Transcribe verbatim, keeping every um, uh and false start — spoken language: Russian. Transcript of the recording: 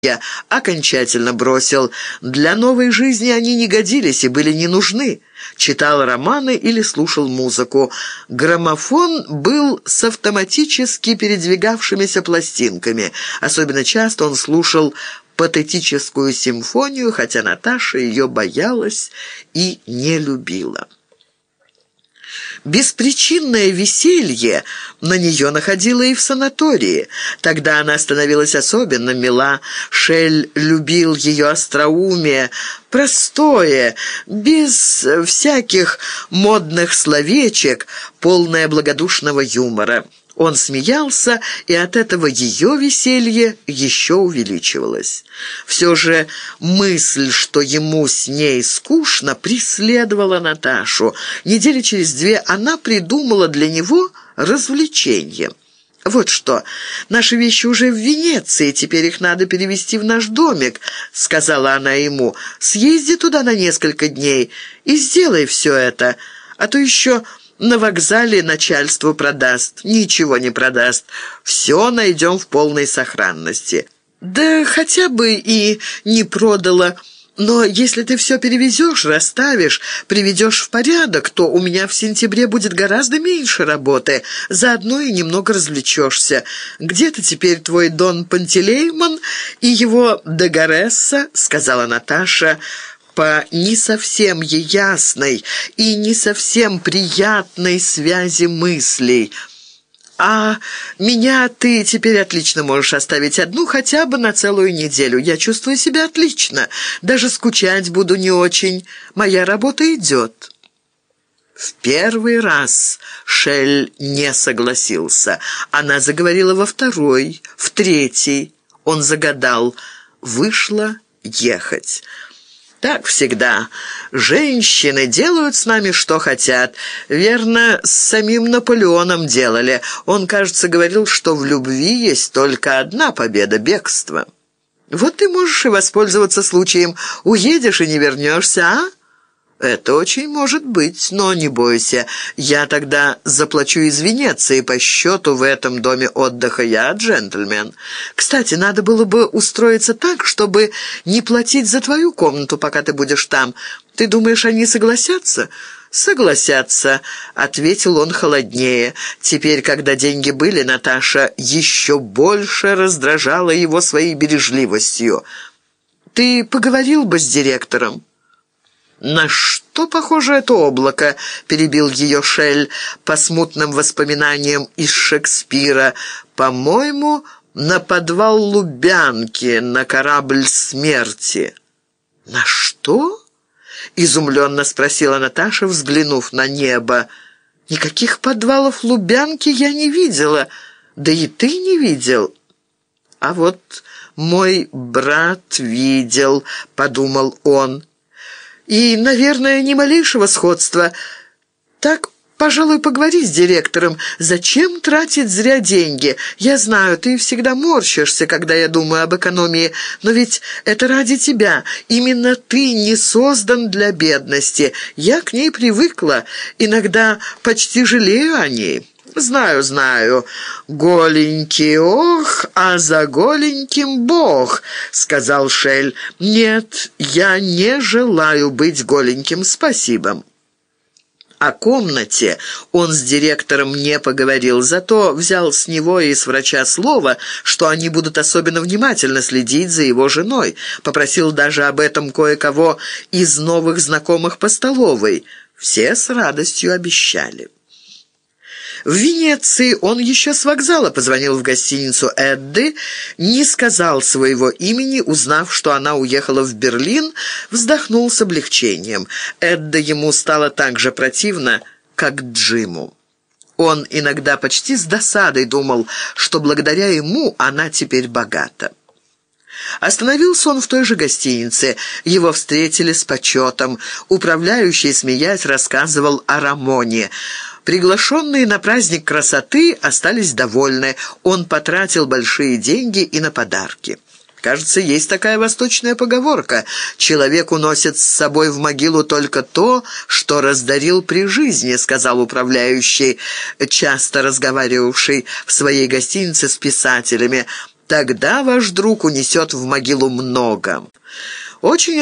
я окончательно бросил. Для новой жизни они не годились и были не нужны. Читал романы или слушал музыку. Граммофон был с автоматически передвигавшимися пластинками. Особенно часто он слушал патетическую симфонию, хотя Наташа ее боялась и не любила. Беспричинное веселье на нее находило и в санатории. Тогда она становилась особенно мила. Шель любил ее остроумие, простое, без всяких модных словечек, полное благодушного юмора. Он смеялся, и от этого ее веселье еще увеличивалось. Все же мысль, что ему с ней скучно, преследовала Наташу. Недели через две она придумала для него развлечение. «Вот что, наши вещи уже в Венеции, теперь их надо перевезти в наш домик», — сказала она ему. «Съезди туда на несколько дней и сделай все это, а то еще... на вокзале начальству продаст». «Ничего не продаст. Все найдем в полной сохранности». «Да хотя бы и не продала. Но если ты все перевезешь, расставишь, приведешь в порядок, то у меня в сентябре будет гораздо меньше работы. Заодно и немного развлечешься. Где-то теперь твой Дон Пантелеймон и его Д'Агаресса», — сказала Наташа, — по не совсем ей ясной и не совсем приятной связи мыслей. «А меня ты теперь отлично можешь оставить одну хотя бы на целую неделю. Я чувствую себя отлично, даже скучать буду не очень. Моя работа идет». В первый раз Шель не согласился. Она заговорила во второй, в третий. Он загадал. Вышло ехать. «Так всегда. Женщины делают с нами, что хотят. Верно, с самим Наполеоном делали. Он, кажется, говорил, что в любви есть только одна победа — бегство. Вот ты можешь и воспользоваться случаем. Уедешь и не вернешься, а?» «Это очень может быть, но не бойся. Я тогда заплачу из Венеции по счету в этом доме отдыха. Я джентльмен. Кстати, надо было бы устроиться так, чтобы не платить за твою комнату, пока ты будешь там. Ты думаешь, они согласятся?» «Согласятся», — ответил он холоднее. Теперь, когда деньги были, Наташа еще больше раздражала его своей бережливостью. «Ты поговорил бы с директором?» «На что похоже это облако?» — перебил ее Шель по смутным воспоминаниям из Шекспира. «По-моему, на подвал Лубянки, на корабль смерти». «На что?» — изумленно спросила Наташа, взглянув на небо. «Никаких подвалов Лубянки я не видела, да и ты не видел». «А вот мой брат видел», — подумал он. «И, наверное, ни малейшего сходства. Так, пожалуй, поговори с директором. Зачем тратить зря деньги? Я знаю, ты всегда морщишься, когда я думаю об экономии, но ведь это ради тебя. Именно ты не создан для бедности. Я к ней привыкла, иногда почти жалею о ней». «Знаю, знаю. Голенький, ох, а за голеньким Бог», — сказал Шель. «Нет, я не желаю быть голеньким, спасибо». О комнате он с директором не поговорил, зато взял с него и с врача слово, что они будут особенно внимательно следить за его женой. Попросил даже об этом кое-кого из новых знакомых по столовой. Все с радостью обещали. В Венеции он еще с вокзала позвонил в гостиницу Эдды, не сказал своего имени, узнав, что она уехала в Берлин, вздохнул с облегчением. Эдда ему стала так же противна, как Джиму. Он иногда почти с досадой думал, что благодаря ему она теперь богата. Остановился он в той же гостинице. Его встретили с почетом. Управляющий, смеясь, рассказывал о Рамоне. Приглашенные на праздник красоты остались довольны. Он потратил большие деньги и на подарки. Кажется, есть такая восточная поговорка: «Человек уносит с собой в могилу только то, что раздарил при жизни», — сказал управляющий, часто разговаривавший в своей гостинице с писателями. Тогда ваш друг унесет в могилу много. Очень